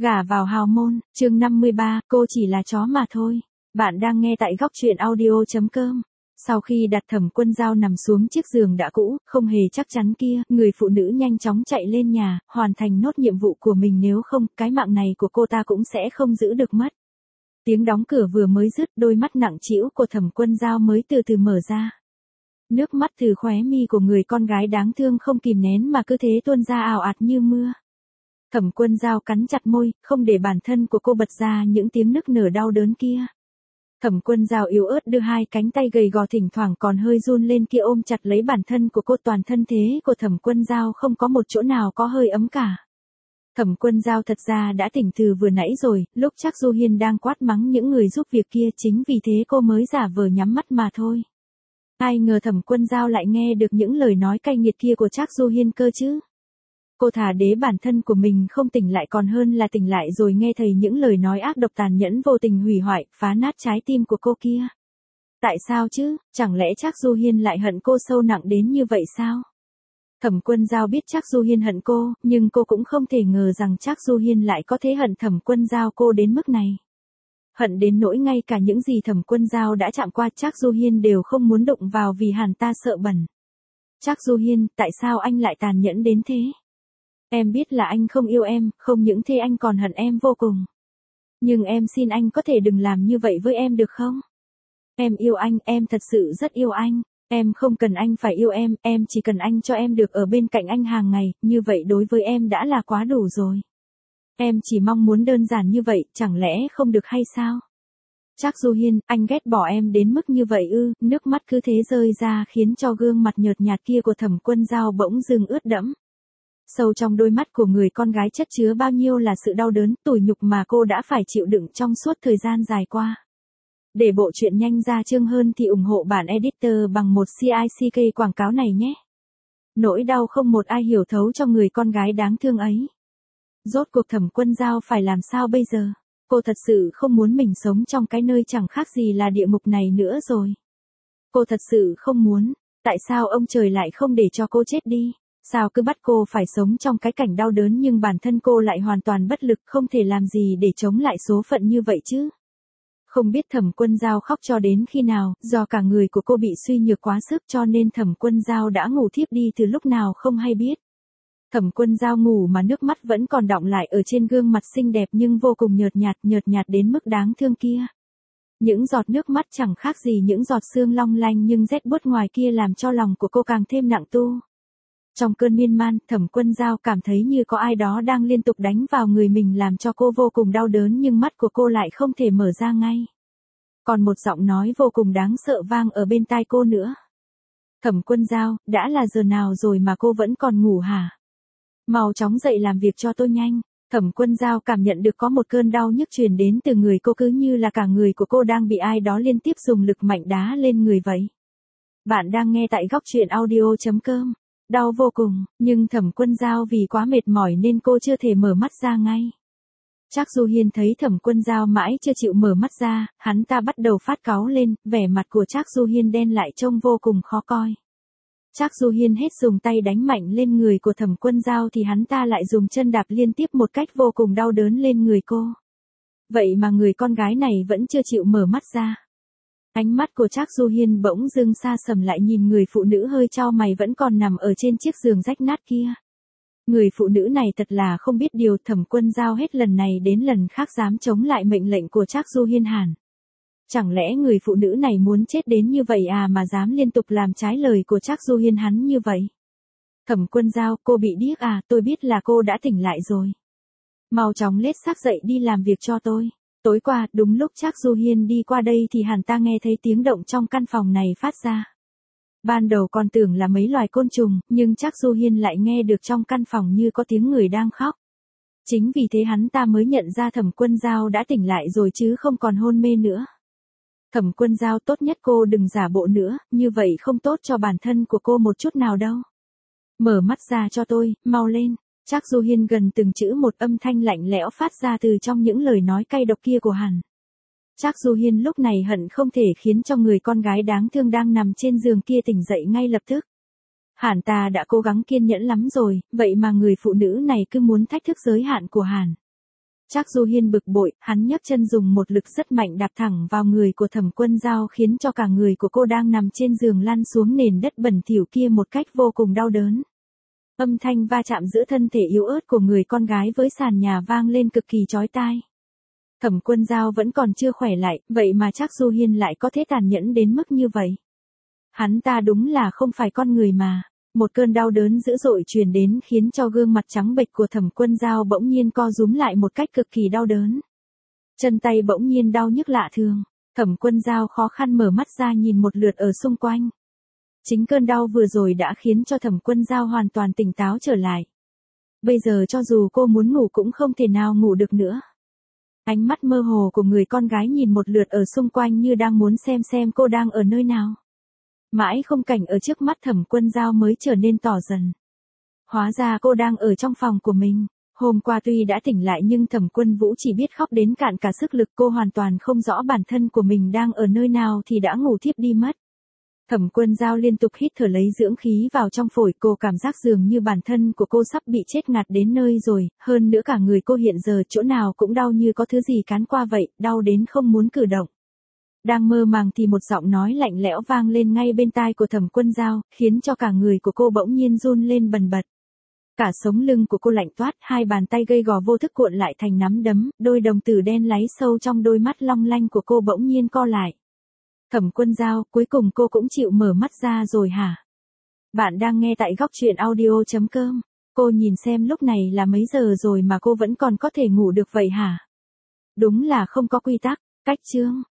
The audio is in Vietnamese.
Gả vào hào môn, chương 53, cô chỉ là chó mà thôi. Bạn đang nghe tại góc truyện audio.com. Sau khi đặt Thẩm Quân Dao nằm xuống chiếc giường đã cũ, không hề chắc chắn kia, người phụ nữ nhanh chóng chạy lên nhà, hoàn thành nốt nhiệm vụ của mình, nếu không, cái mạng này của cô ta cũng sẽ không giữ được mất. Tiếng đóng cửa vừa mới dứt, đôi mắt nặng trĩu của Thẩm Quân Dao mới từ từ mở ra. Nước mắt từ khóe mi của người con gái đáng thương không kìm nén mà cứ thế tuôn ra ào ạt như mưa. Thẩm Quân Dao cắn chặt môi, không để bản thân của cô bật ra những tiếng nức nở đau đớn kia. Thẩm Quân Dao yếu ớt đưa hai cánh tay gầy gò thỉnh thoảng còn hơi run lên kia ôm chặt lấy bản thân của cô, toàn thân thế của Thẩm Quân Dao không có một chỗ nào có hơi ấm cả. Thẩm Quân Dao thật ra đã tỉnh từ vừa nãy rồi, lúc Trác Du Hiên đang quát mắng những người giúp việc kia, chính vì thế cô mới giả vờ nhắm mắt mà thôi. Ai ngờ Thẩm Quân Dao lại nghe được những lời nói cay nghiệt kia của Trác Du Hiên cơ chứ. Cô thà đế bản thân của mình không tỉnh lại còn hơn là tỉnh lại rồi nghe thấy những lời nói ác độc tàn nhẫn vô tình hủy hoại, phá nát trái tim của cô kia. Tại sao chứ, chẳng lẽ Trác Du Hiên lại hận cô sâu nặng đến như vậy sao? Thẩm Quân Dao biết Trác Du Hiên hận cô, nhưng cô cũng không thể ngờ rằng Trác Du Hiên lại có thể hận Thẩm Quân Dao cô đến mức này. Hận đến nỗi ngay cả những gì Thẩm Quân Dao đã chạm qua Trác Du Hiên đều không muốn đụng vào vì hắn ta sợ bẩn. Trác Du Hiên, tại sao anh lại tàn nhẫn đến thế? Em biết là anh không yêu em, không những thế anh còn hận em vô cùng. Nhưng em xin anh có thể đừng làm như vậy với em được không? Em yêu anh, em thật sự rất yêu anh. Em không cần anh phải yêu em chỉ cần anh cho em được ở bên cạnh anh hàng ngày, như vậy đối với em đã là quá đủ rồi. Em chỉ mong muốn đơn giản như vậy, chẳng lẽ không được hay sao? Trác Du Hiên, anh ghét bỏ em đến mức như vậy ư? Nước mắt cứ thế rơi ra khiến cho gương mặt nhợt nhạt kia của Thẩm Quân Dao bỗng dưng ướt đẫm. Sâu trong đôi mắt của người con gái chất chứa bao nhiêu là sự đau đớn, tủi nhục mà cô đã phải chịu đựng trong suốt thời gian dài qua. Để bộ truyện nhanh ra chương hơn thì ủng hộ bản editor bằng một CICK quảng cáo này nhé. Nỗi đau không một ai hiểu thấu cho người con gái đáng thương ấy. Rốt cuộc Thẩm Quân Dao phải làm sao bây giờ? Cô thật sự không muốn mình sống trong cái nơi chẳng khác gì là địa ngục này nữa rồi. Cô thật sự không muốn. Tại sao ông trời lại không để cho cô chết đi? Sao cứ bắt cô phải sống trong cái cảnh đau đớn nhưng bản thân cô lại hoàn toàn bất lực, không thể làm gì để chống lại số phận như vậy chứ? Không biết Thẩm Quân Dao khóc cho đến khi nào, do cả người của cô bị suy nhược quá sức cho nên Thẩm Quân Dao đã ngủ thiếp đi từ lúc nào không hay biết. Thẩm Quân Dao ngủ mà nước mắt vẫn còn đọng lại ở trên gương mặt xinh đẹp nhưng vô cùng nhợt nhạt đến mức đáng thương kia. Những giọt nước mắt chẳng khác gì những giọt sương long lanh nhưng rét buốt ngoài kia làm cho lòng của cô càng thêm nặng tu. Trong cơn miên man, Thẩm Quân Dao cảm thấy như có ai đó đang liên tục đánh vào người mình làm cho cô vô cùng đau đớn nhưng mắt của cô lại không thể mở ra ngay. Còn một giọng nói vô cùng đáng sợ vang ở bên tai cô nữa. Thẩm Quân Dao, đã là giờ nào rồi mà cô vẫn còn ngủ hả? Mau chóng dậy làm việc cho tôi nhanh. Thẩm Quân Dao cảm nhận được có một cơn đau nhức truyền đến từ người cô, cứ như là cả người của cô đang bị ai đó liên tiếp dùng lực mạnh đá lên người vậy. Bạn đang nghe tại góc truyện audio.com. Đau vô cùng, nhưng Thẩm Quân Dao vì quá mệt mỏi nên cô chưa thể mở mắt ra ngay. Trác Du Hiên thấy Thẩm Quân Dao mãi chưa chịu mở mắt ra, hắn ta bắt đầu phát cáu lên, vẻ mặt của Trác Du Hiên đen lại trông vô cùng khó coi. Trác Du Hiên hết dùng tay đánh mạnh lên người của Thẩm Quân Dao thì hắn ta lại dùng chân đạp liên tiếp một cách vô cùng đau đớn lên người cô. Vậy mà người con gái này vẫn chưa chịu mở mắt ra. Ánh mắt của Trác Du Hiên bỗng dưng xa sầm lại nhìn người phụ nữ hơi chau mày vẫn còn nằm ở trên chiếc giường rách nát kia. Người phụ nữ này thật là không biết điều, Thẩm Quân Dao hết lần này đến lần khác dám chống lại mệnh lệnh của Trác Du Hiên hẳn. Chẳng lẽ người phụ nữ này muốn chết đến như vậy à mà dám liên tục làm trái lời của Trác Du Hiên hắn như vậy? Thẩm Quân Dao, cô bị điếc à? Tôi biết là cô đã tỉnh lại rồi. Mau chóng lết xác dậy đi làm việc cho tôi. Tối qua, đúng lúc Trác Du Hiên đi qua đây thì hắn ta nghe thấy tiếng động trong căn phòng này phát ra. Ban đầu còn tưởng là mấy loài côn trùng, nhưng Trác Du Hiên lại nghe được trong căn phòng như có tiếng người đang khóc. Chính vì thế hắn ta mới nhận ra Thẩm Quân Dao đã tỉnh lại rồi chứ không còn hôn mê nữa. Thẩm Quân Dao, tốt nhất cô đừng giả bộ nữa, như vậy không tốt cho bản thân của cô một chút nào đâu. Mở mắt ra cho tôi, mau lên. Trác Du Hiên gần từng chữ một âm thanh lạnh lẽo phát ra từ trong những lời nói cay độc kia của hắn. Trác Du Hiên lúc này hận không thể khiến cho người con gái đáng thương đang nằm trên giường kia tỉnh dậy ngay lập tức. Hắn ta đã cố gắng kiên nhẫn lắm rồi, vậy mà người phụ nữ này cứ muốn thách thức giới hạn của hắn. Trác Du Hiên bực bội, hắn nhấc chân dùng một lực rất mạnh đạp thẳng vào người của Thẩm Quân Dao khiến cho cả người của cô đang nằm trên giường lăn xuống nền đất bẩn thỉu kia một cách vô cùng đau đớn. Âm thanh va chạm giữa thân thể yếu ớt của người con gái với sàn nhà vang lên cực kỳ chói tai. Thẩm Quân Dao vẫn còn chưa khỏe lại, vậy mà Trác Du Hiên lại có thể tàn nhẫn đến mức như vậy. Hắn ta đúng là không phải con người mà. Một cơn đau đớn dữ dội truyền đến khiến cho gương mặt trắng bệch của Thẩm Quân Dao bỗng nhiên co rúm lại một cách cực kỳ đau đớn. Chân tay bỗng nhiên đau nhức lạ thường. Thẩm Quân Dao khó khăn mở mắt ra nhìn một lượt ở xung quanh. Chính cơn đau vừa rồi đã khiến cho Thẩm Quân Dao hoàn toàn tỉnh táo trở lại. Bây giờ cho dù cô muốn ngủ cũng không thể nào ngủ được nữa. Ánh mắt mơ hồ của người con gái nhìn một lượt ở xung quanh như đang muốn xem cô đang ở nơi nào. Mãi không cảnh ở trước mắt Thẩm Quân Dao mới trở nên tỏ dần. Hóa ra cô đang ở trong phòng của mình. Hôm qua tuy đã tỉnh lại nhưng Thẩm Quân Vũ chỉ biết khóc đến cạn cả sức lực, cô hoàn toàn không rõ bản thân của mình đang ở nơi nào thì đã ngủ thiếp đi mất. Thẩm Quân Dao liên tục hít thở lấy dưỡng khí vào trong phổi, cô cảm giác dường như bản thân của cô sắp bị chết ngạt đến nơi rồi, hơn nữa cả người cô hiện giờ chỗ nào cũng đau như có thứ gì cán qua vậy, đau đến không muốn cử động. Đang mơ màng thì một giọng nói lạnh lẽo vang lên ngay bên tai của Thẩm Quân Dao, khiến cho cả người của cô bỗng nhiên run lên bần bật. Cả sống lưng của cô lạnh toát, hai bàn tay gầy gò vô thức cuộn lại thành nắm đấm, đôi đồng tử đen láy sâu trong đôi mắt long lanh của cô bỗng nhiên co lại. Thẩm Quân Dao, cuối cùng cô cũng chịu mở mắt ra rồi hả? Bạn đang nghe tại Góc Chuyện Audio.com. Cô nhìn xem lúc này là mấy giờ rồi mà cô vẫn còn có thể ngủ được vậy hả? Đúng là không có quy tắc. Cách chương